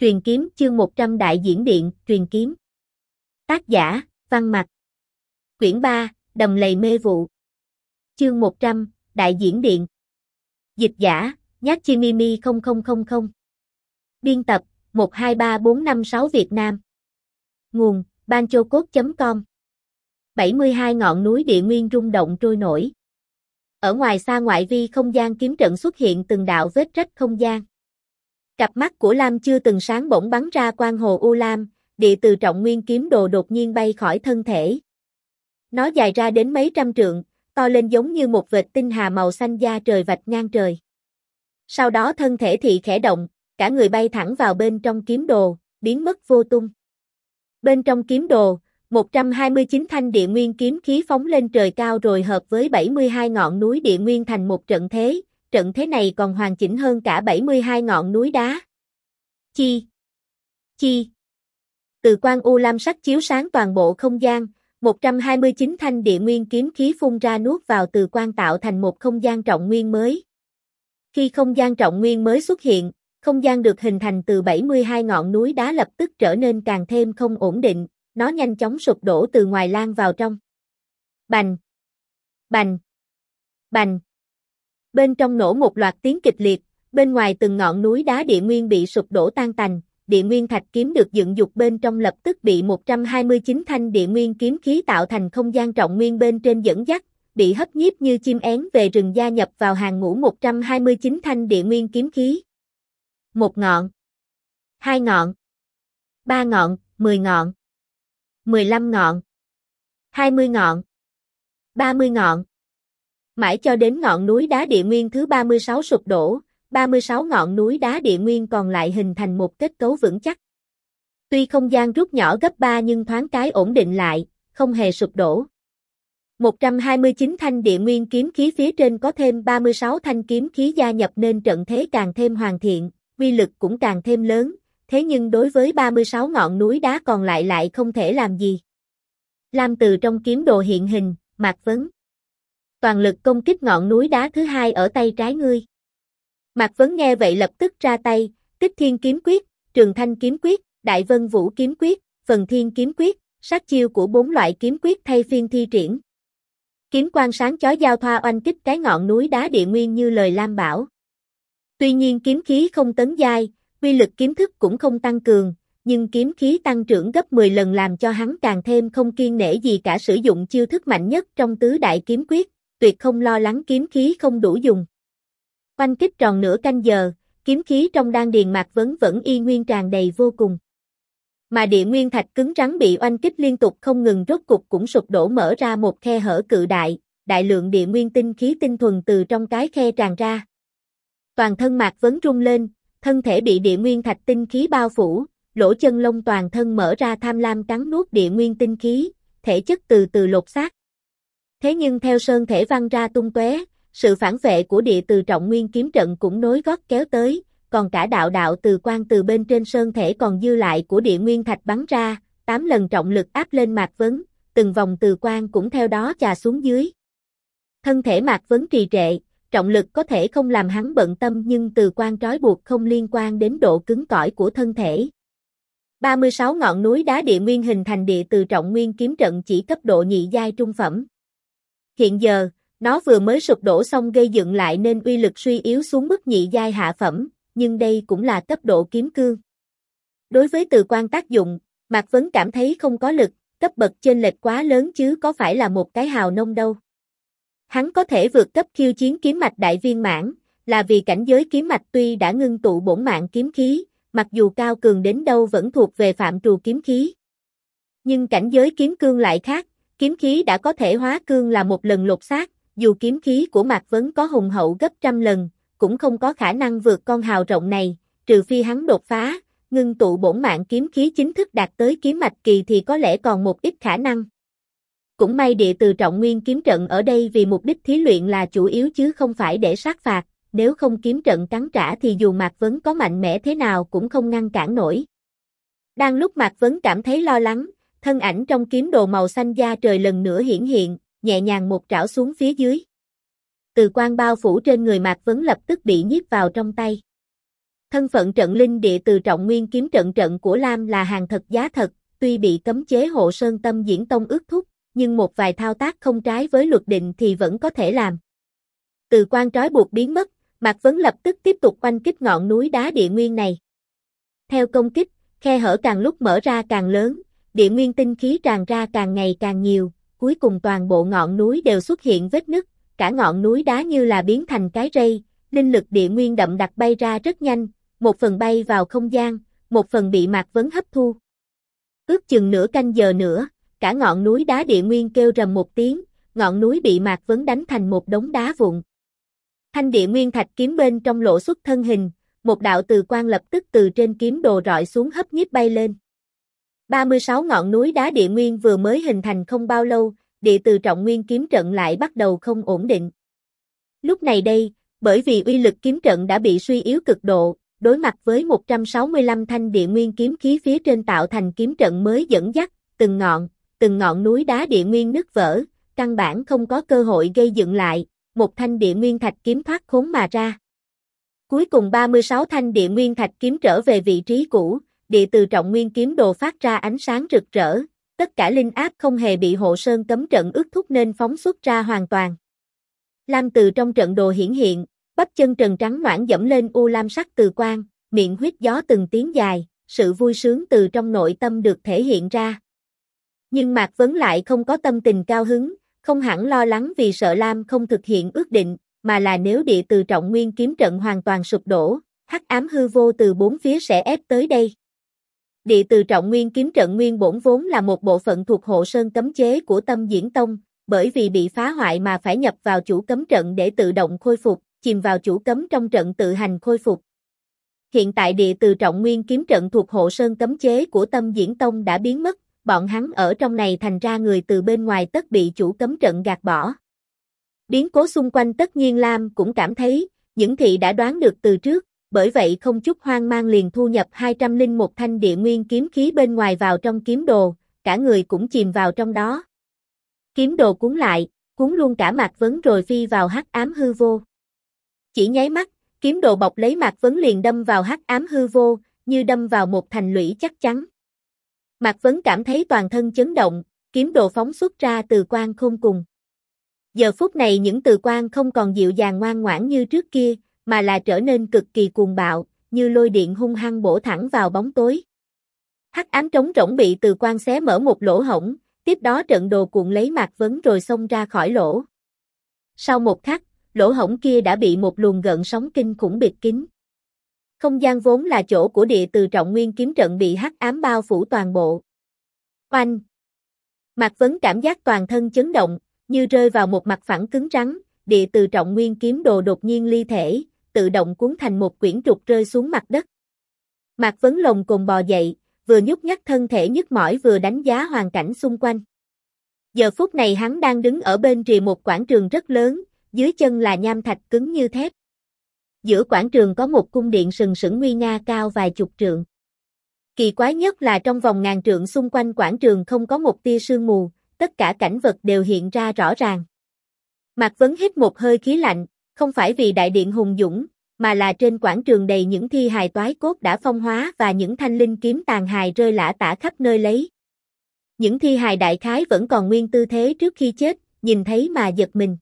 Truyền kiếm chương 100 Đại diễn điện, truyền kiếm. Tác giả, Văn Mặc. Quyển 3, Đầm lầy mê vụ. Chương 100, Đại diễn điện. Dịch giả, Nhát Chimimi 0000. Biên tập, 123456 Việt Nam. Nguồn, banchocode.com. 72 ngọn núi địa nguyên rung động trôi nổi. Ở ngoài xa ngoại vi không gian kiếm trận xuất hiện từng đạo vết rách không gian. Cặp mắt của Lam chưa từng sáng bỗng bắn ra quang hồ u lam, địa từ trọng nguyên kiếm đồ đột nhiên bay khỏi thân thể. Nó dài ra đến mấy trăm trượng, to lên giống như một vệt tinh hà màu xanh da trời vạch ngang trời. Sau đó thân thể thị khẽ động, cả người bay thẳng vào bên trong kiếm đồ, biến mất vô tung. Bên trong kiếm đồ, 129 thanh địa nguyên kiếm khí phóng lên trời cao rồi hợp với 72 ngọn núi địa nguyên thành một trận thế này còn hoàn chỉnh hơn cả 72 ngọn núi đá. Chi. Từ quang u lam sắc chiếu sáng toàn bộ không gian, 129 thanh địa nguyên kiếm khí phun ra nuốt vào từ quang tạo thành một không gian trọng nguyên mới. Khi không gian trọng nguyên mới xuất hiện, không gian được hình thành từ 72 ngọn núi đá lập tức trở nên càng thêm không ổn định, nó nhanh chóng sụp đổ từ ngoài lan vào trong. Bành! Bành! Bành! Bên trong nổ một loạt tiếng kịch liệt, bên ngoài từng ngọn núi đá địa nguyên bị sụp đổ tan tành, địa nguyên thạch kiếm được dựng dục bên trong lập tức bị 129 thanh địa nguyên kiếm khí tạo thành không gian trọng nguyên bên trên dẫn dắt, bị hấp nhiếp như chim én về rừng gia nhập vào hàng ngũ 129 thanh địa nguyên kiếm khí. 1 ngọn, 2 ngọn, 3 ngọn, 10 ngọn, 15 ngọn, 20 ngọn, 30 ngọn. Mãi cho đến ngọn núi đá địa nguyên thứ 36 sụp đổ, 36 ngọn núi đá địa nguyên còn lại hình thành một kết cấu vững chắc. Tuy không gian rút nhỏ gấp 3 nhưng thoáng cái ổn định lại, không hề sụp đổ. 129 thanh địa nguyên kiếm khí phía trên có thêm 36 thanh kiếm khí gia nhập nên trận thế càng thêm hoàn thiện, uy lực cũng càng thêm lớn, thế nhưng đối với 36 ngọn núi đá còn lại không thể làm gì. Lam từ trong kiếm đồ hiện hình, Mạc Vấn. Toàn lực công kích ngọn núi đá thứ hai ở tay trái ngươi. Mạc Vấn nghe vậy lập tức ra tay, Tích Thiên kiếm quyết, Trường Thanh kiếm quyết, Đại Vân Vũ kiếm quyết, Phần Thiên kiếm quyết, sát chiêu của 4 loại kiếm quyết thay phiên thi triển. Kiếm quang sáng chói giao thoa oanh kích cái ngọn núi đá địa nguyên như lời Lam bảo. Tuy nhiên kiếm khí không tấn giai, uy lực kiếm thức cũng không tăng cường, nhưng kiếm khí tăng trưởng gấp 10 lần làm cho hắn càng thêm không kiêng nể gì cả sử dụng chiêu thức mạnh nhất trong tứ đại kiếm quyết, tuyệt không lo lắng kiếm khí không đủ dùng. Oanh kích tròn nửa canh giờ, kiếm khí trong đan điền Mạc Vấn vẫn y nguyên tràn đầy vô cùng. Mà địa nguyên thạch cứng rắn bị oanh kích liên tục không ngừng rốt cục cũng sụp đổ mở ra một khe hở cự đại, đại lượng địa nguyên tinh khí tinh thuần từ trong cái khe tràn ra. Toàn thân Mạc Vấn rung lên, thân thể bị địa nguyên thạch tinh khí bao phủ, lỗ chân lông toàn thân mở ra tham lam cắn nuốt địa nguyên tinh khí, thể chất từ từ lột xác. Thế nhưng theo sơn thể văng ra tung tóe, sự phản vệ của địa từ trọng nguyên kiếm trận cũng nối gót kéo tới, còn cả đạo từ quang từ bên trên sơn thể còn dư lại của địa nguyên thạch bắn ra, 8 lần trọng lực áp lên Mạc Vấn, từng vòng từ quang cũng theo đó chà xuống dưới. Thân thể Mạc Vấn trì trệ, trọng lực có thể không làm hắn bận tâm nhưng từ quang trói buộc không liên quan đến độ cứng cỏi của thân thể. 36 ngọn núi đá địa nguyên hình thành địa từ trọng nguyên kiếm trận chỉ cấp độ nhị giai trung phẩm. Hiện giờ, nó vừa mới sụp đổ xong gây dựng lại nên uy lực suy yếu xuống mức nhị giai hạ phẩm, nhưng đây cũng là cấp độ kiếm cương. Đối với từ quan tác dụng, Mạc Vấn cảm thấy không có lực, cấp bậc chênh lệch quá lớn chứ có phải là một cái hào nông đâu. Hắn có thể vượt cấp khiêu chiến kiếm mạch đại viên mãn, là vì cảnh giới kiếm mạch tuy đã ngưng tụ bổn mạng kiếm khí, mặc dù cao cường đến đâu vẫn thuộc về phạm trù kiếm khí. Nhưng cảnh giới kiếm cương lại khác, kiếm khí đã có thể hóa cương là một lần lột xác, dù kiếm khí của Mạc Vấn có hùng hậu gấp trăm lần, cũng không có khả năng vượt con hào rộng này, trừ phi hắn đột phá, ngưng tụ bổn mạng kiếm khí chính thức đạt tới kiếm mạch kỳ thì có lẽ còn một ít khả năng. Cũng may địa từ trọng nguyên kiếm trận ở đây vì mục đích thí luyện là chủ yếu chứ không phải để sát phạt, nếu không kiếm trận cắn trả thì dù Mạc Vấn có mạnh mẽ thế nào cũng không ngăn cản nổi. Đang lúc Mạc Vấn cảm thấy lo lắng, thân ảnh trong kiếm đồ màu xanh da trời lần nữa hiển hiện, nhẹ nhàng một trảo xuống phía dưới. Từ quang bao phủ trên người Mạc Vấn lập tức bị nhiếp vào trong tay. Thân phận trận linh địa từ trọng nguyên kiếm trận của Lam là hàng thật giá thật, tuy bị cấm chế hộ sơn tâm diễn tông ước thúc, nhưng một vài thao tác không trái với luật định thì vẫn có thể làm. Từ quan trói buộc biến mất, Mạc Vấn lập tức tiếp tục oanh kích ngọn núi đá địa nguyên này. Theo công kích, khe hở càng lúc mở ra càng lớn, địa nguyên tinh khí tràn ra càng ngày càng nhiều, cuối cùng toàn bộ ngọn núi đều xuất hiện vết nứt, cả ngọn núi đá như là biến thành cái rây, linh lực địa nguyên đậm đặc bay ra rất nhanh, một phần bay vào không gian, một phần bị Mạc Vấn hấp thu. Ước chừng nửa canh giờ nữa, cả ngọn núi đá địa nguyên kêu rầm một tiếng, ngọn núi bị Mạc Vấn đánh thành một đống đá vụn. Thanh địa nguyên thạch kiếm bên trong lộ xuất thân hình, một đạo từ quang lập tức từ trên kiếm đồ rọi xuống hấp nhiếp bay lên. 36 ngọn núi đá địa nguyên vừa mới hình thành không bao lâu, địa từ trọng nguyên kiếm trận lại bắt đầu không ổn định. Lúc này đây, bởi vì uy lực kiếm trận đã bị suy yếu cực độ, đối mặt với 165 thanh địa nguyên kiếm khí phía trên tạo thành kiếm trận mới dẫn dắt, từng ngọn núi đá địa nguyên nứt vỡ, căn bản không có cơ hội gây dựng lại, một thanh địa nguyên thạch kiếm thoát khốn mà ra. Cuối cùng 36 thanh địa nguyên thạch kiếm trở về vị trí cũ, địa từ trọng nguyên kiếm đồ phát ra ánh sáng rực rỡ, tất cả linh áp không hề bị hộ sơn cấm trận ước thúc nên phóng xuất ra hoàn toàn. Lam từ trong trận đồ hiển hiện, bắp chân trần trắng noãn dẫm lên u lam sắc từ quang, miệng huyết gió từng tiếng dài, sự vui sướng từ trong nội tâm được thể hiện ra. Nhưng Mạc Vấn lại không có tâm tình cao hứng, không hẳn lo lắng vì sợ Lam không thực hiện ước định, mà là nếu địa từ trọng nguyên kiếm trận hoàn toàn sụp đổ, hắc ám hư vô từ bốn phía sẽ ép tới đây. Địa từ trọng nguyên kiếm trận nguyên bổn vốn là một bộ phận thuộc hộ sơn cấm chế của Tâm Diễn Tông, bởi vì bị phá hoại mà phải nhập vào chủ cấm trận để tự động khôi phục, chìm vào chủ cấm trong trận tự hành khôi phục. Hiện tại địa từ trọng nguyên kiếm trận thuộc hộ sơn cấm chế của Tâm Diễn Tông đã biến mất, bọn hắn ở trong này thành ra người từ bên ngoài tất bị chủ cấm trận gạt bỏ. Biến cố xung quanh tất nhiên Lam cũng cảm thấy, những thị đã đoán được từ trước, bởi vậy không chút hoang mang liền thu nhập 201 thanh địa nguyên kiếm khí bên ngoài vào trong kiếm đồ, cả người cũng chìm vào trong đó. Kiếm đồ cuốn lại, cuốn luôn cả Mạc Vấn rồi phi vào hắc ám hư vô. Chỉ nháy mắt, kiếm đồ bọc lấy Mạc Vấn liền đâm vào hắc ám hư vô, như đâm vào một thành lũy chắc chắn. Mạc Vấn cảm thấy toàn thân chấn động, kiếm đồ phóng xuất ra từ quang khôn cùng. Giờ phút này những từ quang không còn dịu dàng ngoan ngoãn như trước kia, mà là trở nên cực kỳ cuồng bạo, như lôi điện hung hăng bổ thẳng vào bóng tối. Hắc ám trống rỗng bị từ quang xé mở một lỗ hổng, tiếp đó trận đồ cuộn lấy Mạc Vấn rồi xông ra khỏi lỗ. Sau một khắc, lỗ hổng kia đã bị một luồng gợn sóng kinh khủng bịt kín. Không gian vốn là chỗ của địa từ trọng nguyên kiếm trận bị hắc ám bao phủ toàn bộ. Oanh! Mạc Vấn cảm giác toàn thân chấn động, như rơi vào một mặt phẳng cứng rắn, địa từ trọng nguyên kiếm đồ đột nhiên ly thể, tự động cuốn thành một quyển trục rơi xuống mặt đất. Mạc Vấn lồng cồn bò dậy, vừa nhúc nhắc thân thể nhức mỏi vừa đánh giá hoàn cảnh xung quanh. Giờ phút này hắn đang đứng ở bên rìa một quảng trường rất lớn, dưới chân là nham thạch cứng như thép. Giữa quảng trường có một cung điện sừng sững nguy nga cao vài chục trượng. Kỳ quái nhất là trong vòng ngàn trượng xung quanh quảng trường không có một tia sương mù, tất cả cảnh vật đều hiện ra rõ ràng. Mạc Vấn hít một hơi khí lạnh, không phải vì đại điện hùng dũng, mà là trên quảng trường đầy những thi hài toái cốt đã phong hóa và những thanh linh kiếm tàn hài rơi lả tả khắp nơi lấy. Những thi hài đại khái vẫn còn nguyên tư thế trước khi chết, nhìn thấy mà giật mình.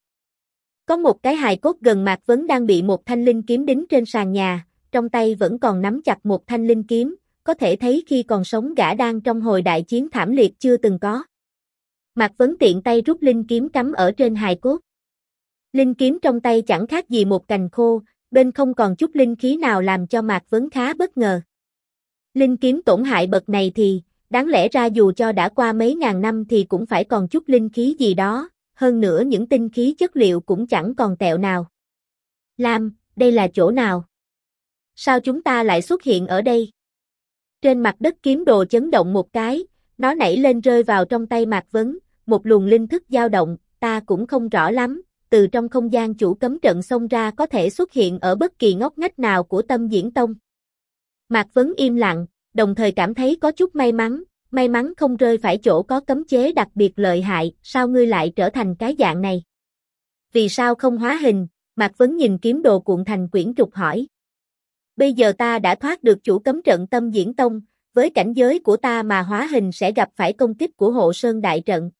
Có một cái hài cốt gần Mạc Vấn đang bị một thanh linh kiếm đính trên sàn nhà, trong tay vẫn còn nắm chặt một thanh linh kiếm, có thể thấy khi còn sống gã đang trong hồi đại chiến thảm liệt chưa từng có. Mạc Vấn tiện tay rút linh kiếm cắm ở trên hài cốt. Linh kiếm trong tay chẳng khác gì một cành khô, bên không còn chút linh khí nào làm cho Mạc Vấn khá bất ngờ. Linh kiếm tổn hại bậc này thì, đáng lẽ ra dù cho đã qua mấy ngàn năm thì cũng phải còn chút linh khí gì đó, hơn nữa những tinh khí chất liệu cũng chẳng còn tẹo nào. Lam, đây là chỗ nào? Sao chúng ta lại xuất hiện ở đây? Trên mặt đất kiếm đồ chấn động một cái, nó nảy lên rơi vào trong tay Mạc Vấn, một luồng linh thức dao động, ta cũng không rõ lắm, từ trong không gian chủ cấm trận xông ra có thể xuất hiện ở bất kỳ ngóc ngách nào của Tâm Diễn Tông. Mạc Vấn im lặng, đồng thời cảm thấy có chút may mắn không rơi phải chỗ có cấm chế đặc biệt lợi hại, sao ngươi lại trở thành cái dạng này? Vì sao không hóa hình? Mạc Vấn nhìn kiếm đồ cuộn thành quyển trục hỏi. Bây giờ ta đã thoát được chủ cấm trận Tâm Diễn Tông, với cảnh giới của ta mà hóa hình sẽ gặp phải công kích của Hộ Sơn đại trận.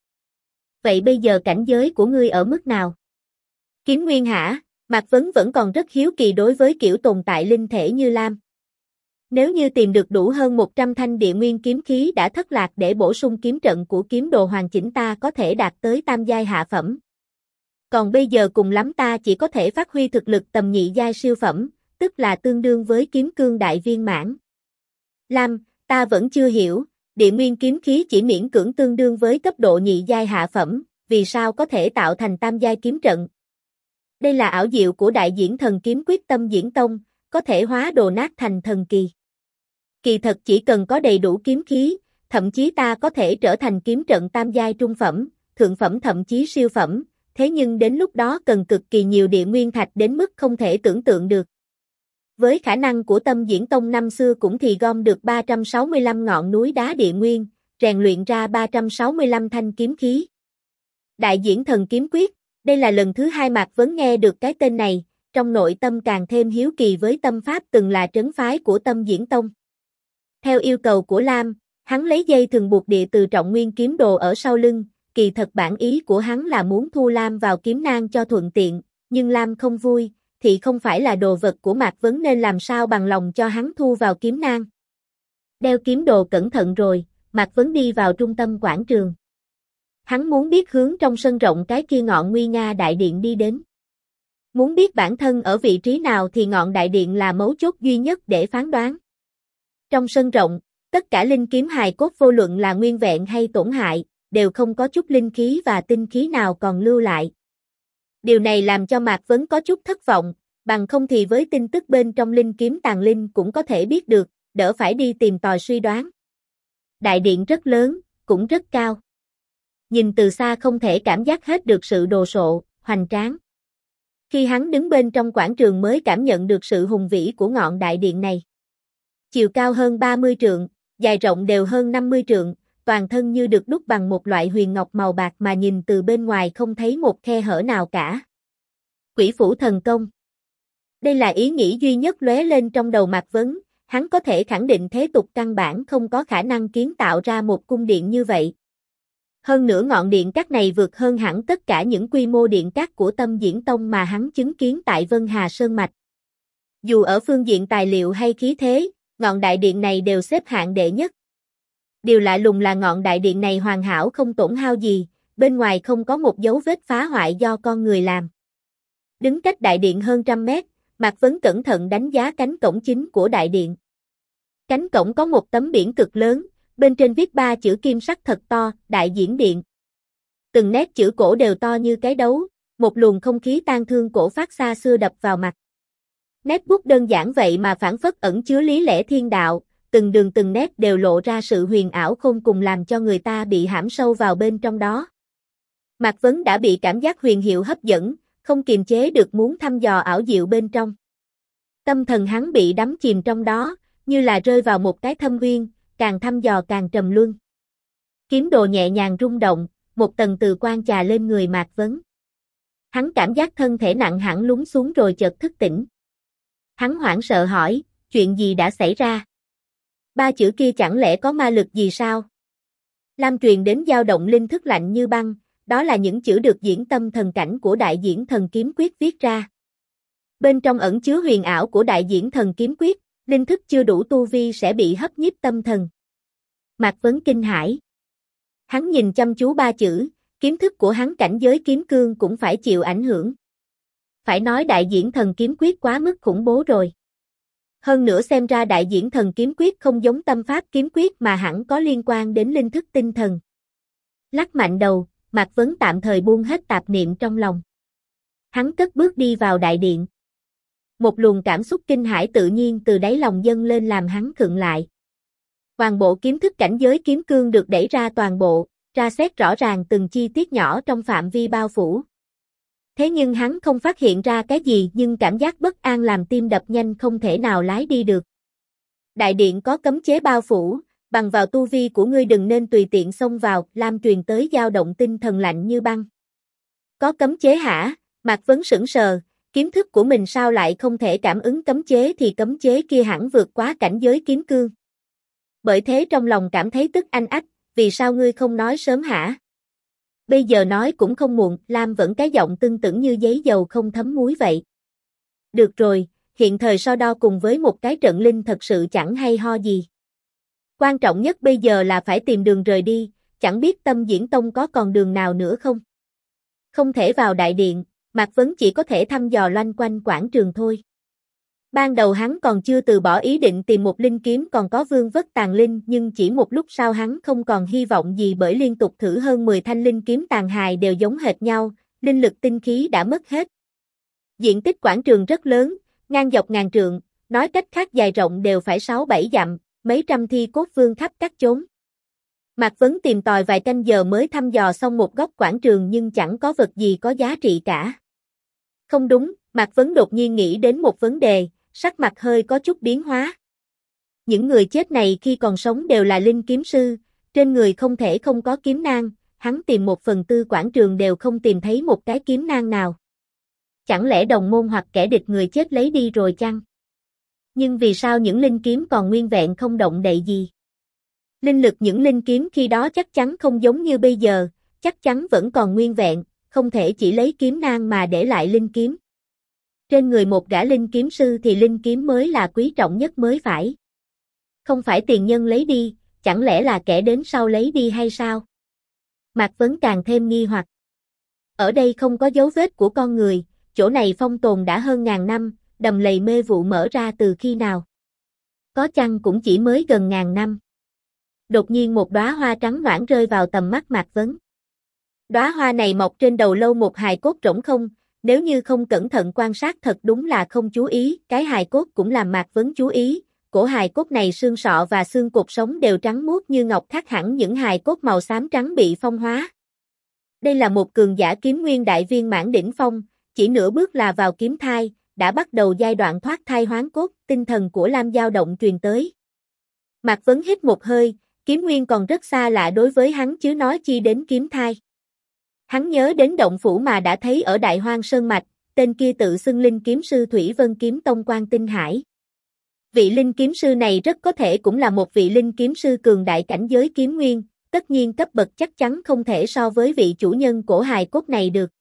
Vậy bây giờ cảnh giới của ngươi ở mức nào? Kiếm Nguyên hả? Mạc Vấn vẫn còn rất hiếu kỳ đối với kiểu tồn tại linh thể như Lam. Nếu như tìm được đủ hơn 100 thanh địa nguyên kiếm khí đã thất lạc để bổ sung kiếm trận của kiếm đồ hoàn chỉnh ta có thể đạt tới tam giai hạ phẩm. Còn bây giờ cùng lắm ta chỉ có thể phát huy thực lực tầm nhị giai siêu phẩm, tức là tương đương với kiếm cương đại viên mãn. Lam, ta vẫn chưa hiểu, địa nguyên kiếm khí chỉ miễn cưỡng tương đương với cấp độ nhị giai hạ phẩm, vì sao có thể tạo thành tam giai kiếm trận? Đây là ảo diệu của đại diễn thần kiếm quyết Tâm Diễn Tông, có thể hóa đồ nát thành thần kỳ. Kỳ thật chỉ cần có đầy đủ kiếm khí, thậm chí ta có thể trở thành kiếm trận tam giai trung phẩm, thượng phẩm thậm chí siêu phẩm, thế nhưng đến lúc đó cần cực kỳ nhiều địa nguyên thạch đến mức không thể tưởng tượng được. Với khả năng của Tâm Diễn Tông năm xưa cũng thì gom được 365 ngọn núi đá địa nguyên, rèn luyện ra 365 thanh kiếm khí. Đại diễn thần kiếm quyết, đây là lần thứ hai Mạc Vấn nghe được cái tên này, trong nội tâm càng thêm hiếu kỳ với tâm pháp từng là trấn phái của Tâm Diễn Tông. Theo yêu cầu của Lam, hắn lấy dây thừng buộc địa từ trọng nguyên kiếm đồ ở sau lưng, kỳ thật bản ý của hắn là muốn thu Lam vào kiếm nang cho thuận tiện, nhưng Lam không vui, thì không phải là đồ vật của Mạc Vấn nên làm sao bằng lòng cho hắn thu vào kiếm nang. Đeo kiếm đồ cẩn thận rồi, Mạc Vấn đi vào trung tâm quảng trường. Hắn muốn biết hướng trong sân rộng cái kia ngọn nguy nga đại điện đi đến. Muốn biết bản thân ở vị trí nào thì ngọn đại điện là mấu chốt duy nhất để phán đoán. Trong sân rộng, tất cả linh kiếm hài cốt vô luận là nguyên vẹn hay tổn hại, đều không có chút linh khí và tinh khí nào còn lưu lại. Điều này làm cho Mạc Vấn có chút thất vọng, bằng không thì với tin tức bên trong linh kiếm tàng linh cũng có thể biết được, đỡ phải đi tìm tòi suy đoán. Đại điện rất lớn, cũng rất cao. Nhìn từ xa không thể cảm giác hết được sự đồ sộ, hoành tráng. Khi hắn đứng bên trong quảng trường mới cảm nhận được sự hùng vĩ của ngọn đại điện này. Chiều cao hơn 30 trượng, dài rộng đều hơn 50 trượng, toàn thân như được đúc bằng một loại huyền ngọc màu bạc mà nhìn từ bên ngoài không thấy một khe hở nào cả. Quỷ phủ thần công. Đây là ý nghĩ duy nhất lóe lên trong đầu Mạc Vấn, hắn có thể khẳng định thế tục căn bản không có khả năng kiến tạo ra một cung điện như vậy. Hơn nữa ngọn điện cát này vượt hơn hẳn tất cả những quy mô điện cát của Tâm Diễn Tông mà hắn chứng kiến tại Vân Hà Sơn Mạch. Dù ở phương diện tài liệu hay khí thế, ngọn đại điện này đều xếp hạng đệ nhất. Điều lạ lùng là ngọn đại điện này hoàn hảo không tổn hao gì, bên ngoài không có một dấu vết phá hoại do con người làm. Đứng cách đại điện hơn 100 mét, Mạc Vấn cẩn thận đánh giá cánh cổng chính của đại điện. Cánh cổng có một tấm biển cực lớn, bên trên viết 3 chữ kim sắc thật to, Đại Diễn Điện. Từng nét chữ cổ đều to như cái đấu, một luồng không khí tang thương cổ phát xa xưa đập vào mặt. Nét bút đơn giản vậy mà phảng phất ẩn chứa lý lẽ thiên đạo, từng đường từng nét đều lộ ra sự huyền ảo khôn cùng làm cho người ta bị hãm sâu vào bên trong đó. Mạc Vấn đã bị cảm giác huyền diệu hấp dẫn, không kiềm chế được muốn thăm dò ảo diệu bên trong. Tâm thần hắn bị đắm chìm trong đó, như là rơi vào một cái thâm uyên, càng thăm dò càng trầm luân. Kiếm đồ nhẹ nhàng rung động, một tầng từ quang trà lên người Mạc Vấn. Hắn cảm giác thân thể nặng hẳn lún xuống rồi chợt thức tỉnh. Hắn hoảng sợ hỏi, chuyện gì đã xảy ra? 3 chữ kia chẳng lẽ có ma lực gì sao? Lam truyền đến dao động linh thức lạnh như băng, đó là những chữ được diễn tâm thần cảnh của đại diễn thần kiếm quyết viết ra. Bên trong ẩn chứa huyền ảo của đại diễn thần kiếm quyết, linh thức chưa đủ tu vi sẽ bị hấp nhiếp tâm thần. Mạc Vấn kinh hãi. Hắn nhìn chăm chú 3 chữ, kiếm thức của hắn cảnh giới kiếm cương cũng phải chịu ảnh hưởng. Phải nói đại diễn thần kiếm quyết quá mức khủng bố rồi. Hơn nữa xem ra đại diễn thần kiếm quyết không giống tâm pháp kiếm quyết mà hẳn có liên quan đến linh thức tinh thần. Lắc mạnh đầu, Mạc Vấn tạm thời buông hết tạp niệm trong lòng. Hắn cất bước đi vào đại điện. Một luồng cảm xúc kinh hãi tự nhiên từ đáy lòng dâng lên làm hắn khựng lại. Toàn bộ kiếm thức cảnh giới kiếm cương được đẩy ra toàn bộ, tra xét rõ ràng từng chi tiết nhỏ trong phạm vi bao phủ. Thế nhưng hắn không phát hiện ra cái gì nhưng cảm giác bất an làm tim đập nhanh không thể nào lái đi được. Đại điện có cấm chế bao phủ, bằng vào tu vi của ngươi đừng nên tùy tiện xông vào, Lam truyền tới dao động tinh thần lạnh như băng. Có cấm chế hả? Mạc Vấn sững sờ, Kiếm thức của mình sao lại không thể cảm ứng cấm chế thì cấm chế kia hẳn vượt quá cảnh giới kiếm cương. Bởi thế trong lòng cảm thấy tức anh ách, vì sao ngươi không nói sớm hả? Bây giờ nói cũng không muộn, Lam vẫn cái giọng tưng tửng như giấy dầu không thấm muối vậy. Được rồi, hiện thời so đo cùng với một cái trận linh thật sự chẳng hay ho gì. Quan trọng nhất bây giờ là phải tìm đường rời đi, chẳng biết Tâm Diễn Tông có còn đường nào nữa không? Không thể vào đại điện, Mạc Vấn chỉ có thể thăm dò loanh quanh quảng trường thôi. Ban đầu hắn còn chưa từ bỏ ý định tìm một linh kiếm còn có vương vất tàn linh, nhưng chỉ một lúc sau hắn không còn hy vọng gì bởi liên tục thử hơn 10 thanh linh kiếm tàn hài đều giống hệt nhau, linh lực tinh khí đã mất hết. Diện tích quảng trường rất lớn, ngang dọc ngàn trượng, nói cách khác dài rộng đều phải 6-7 dặm, mấy trăm thi cốt vương khắp các chốn. Mạc Vấn tìm tòi vài canh giờ mới thăm dò xong một góc quảng trường nhưng chẳng có vật gì có giá trị cả. Không đúng, Mạc Vấn đột nhiên nghĩ đến một vấn đề, sắc mặt hơi có chút biến hóa. Những người chết này khi còn sống đều là linh kiếm sư, trên người không thể không có kiếm nang, hắn tìm 1/4 quảng trường đều không tìm thấy một cái kiếm nang nào. Chẳng lẽ đồng môn hoặc kẻ địch người chết lấy đi rồi chăng? Nhưng vì sao những linh kiếm còn nguyên vẹn không động đậy gì? Linh lực những linh kiếm khi đó chắc chắn không giống như bây giờ, chắc chắn vẫn còn nguyên vẹn, không thể chỉ lấy kiếm nang mà để lại linh kiếm. Trên người một gã linh kiếm sư thì linh kiếm mới là quý trọng nhất mới phải. Không phải tiền nhân lấy đi, chẳng lẽ là kẻ đến sau lấy đi hay sao? Mạc Vấn càng thêm nghi hoặc. Ở đây không có dấu vết của con người, chỗ này phong tồn đã hơn ngàn năm, đầm lầy mê vụ mở ra từ khi nào? Có chăng cũng chỉ mới gần ngàn năm. Đột nhiên một đóa hoa trắng noãn rơi vào tầm mắt Mạc Vấn. Đóa hoa này mọc trên đầu lâu một hài cốt rỗng không, nếu như không cẩn thận quan sát thật đúng là không chú ý, cái hài cốt cũng làm Mạc Vấn chú ý, cổ hài cốt này xương sọ và xương cột sống đều trắng muốt như ngọc, khác hẳn những hài cốt màu xám trắng bị phong hóa. Đây là một cường giả kiếm nguyên đại viên mãn đỉnh phong, chỉ nửa bước là vào kiếm thai, đã bắt đầu giai đoạn thoát thai hoán cốt, tinh thần của Lam dao động truyền tới. Mạc Vấn hít một hơi, kiếm nguyên còn rất xa lạ đối với hắn chứ nói chi đến kiếm thai. Hắn nhớ đến động phủ mà đã thấy ở Đại Hoang Sơn Mạch, tên kia tự xưng linh kiếm sư Thủy Vân Kiếm Tông Quan Tinh Hải. Vị linh kiếm sư này rất có thể cũng là một vị linh kiếm sư cường đại cảnh giới kiếm nguyên, tất nhiên cấp bậc chắc chắn không thể so với vị chủ nhân của hài cốt này được.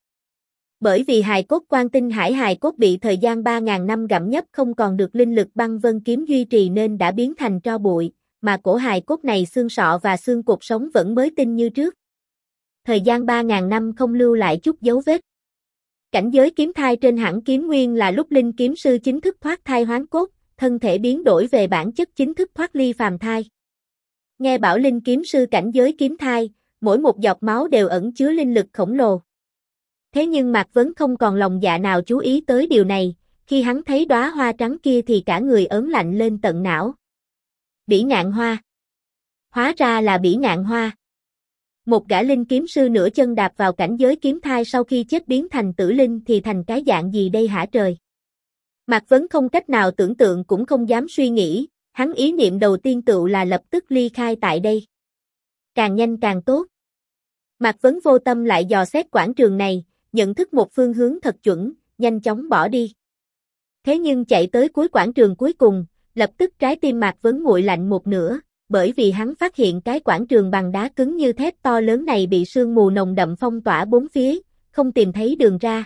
Bởi vì hài cốt Quan Tinh Hải hài cốt bị thời gian 3.000 năm gặm nhấm không còn được linh lực băng vân kiếm duy trì nên đã biến thành tro bụi, mà cổ hài cốt này xương sọ và xương cột sống vẫn mới tinh như trước. Thời gian 3.000 năm không lưu lại chút dấu vết. Cảnh giới kiếm thai trên hẳn kiếm nguyên là lúc linh kiếm sư chính thức thoát thai hoán cốt, thân thể biến đổi về bản chất chính thức thoát ly phàm thai. Nghe bảo linh kiếm sư cảnh giới kiếm thai, mỗi một giọt máu đều ẩn chứa linh lực khổng lồ. Thế nhưng Mạc Vấn không còn lòng dạ nào chú ý tới điều này, khi hắn thấy đóa hoa trắng kia thì cả người ớn lạnh lên tận não. Bỉ ngạn hoa. Hóa ra là bỉ ngạn hoa. Một gã linh kiếm sư nửa chân đạp vào cảnh giới kiếm thai sau khi chết biến thành tử linh thì thành cái dạng gì đây hả trời? Mạc Vấn không cách nào tưởng tượng cũng không dám suy nghĩ, hắn ý niệm đầu tiên tựu là lập tức ly khai tại đây. Càng nhanh càng tốt. Mạc Vấn vô tâm lại dò xét quảng trường này, nhận thức một phương hướng thật chuẩn, nhanh chóng bỏ đi. Thế nhưng chạy tới cuối quảng trường cuối cùng, lập tức trái tim Mạc Vấn nguội lạnh một nửa, bởi vì hắn phát hiện cái quảng trường bằng đá cứng như thép to lớn này bị sương mù nồng đậm phong tỏa bốn phía, không tìm thấy đường ra.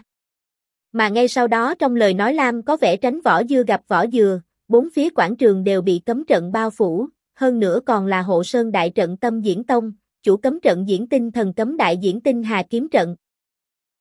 Mà ngay sau đó trong lời nói Lam có vẻ tránh vỏ dưa gặp vỏ dừa, bốn phía quảng trường đều bị cấm trận bao phủ, hơn nữa còn là hộ sơn đại trận Tâm Diễn Tông, chủ cấm trận Diễn Tinh Thần Cấm Đại Diễn Tinh Hà Kiếm Trận.